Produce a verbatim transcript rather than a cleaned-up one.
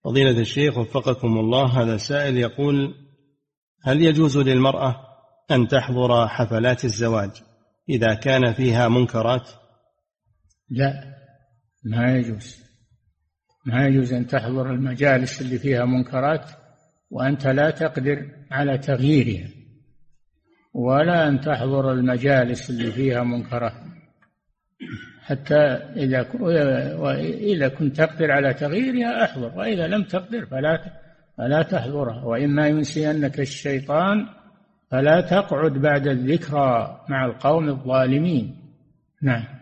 فضيلة الشيخ وفقكم الله، هذا سائل يقول: هل يجوز للمرأة أن تحضر حفلات الزواج إذا كان فيها منكرات؟ لا، ما يجوز، ما يجوز أن تحضر المجالس اللي فيها منكرات وأنت لا تقدر على تغييرها، ولا أن تحضر المجالس اللي فيها منكرات حتى إذا إذا كنت تقدر على تغييرها أحضر، وإذا لم تقدر فلا فلا تحضرها. وإما ينسينك الشيطان فلا تقعد بعد الذكرى مع القوم الظالمين. نعم.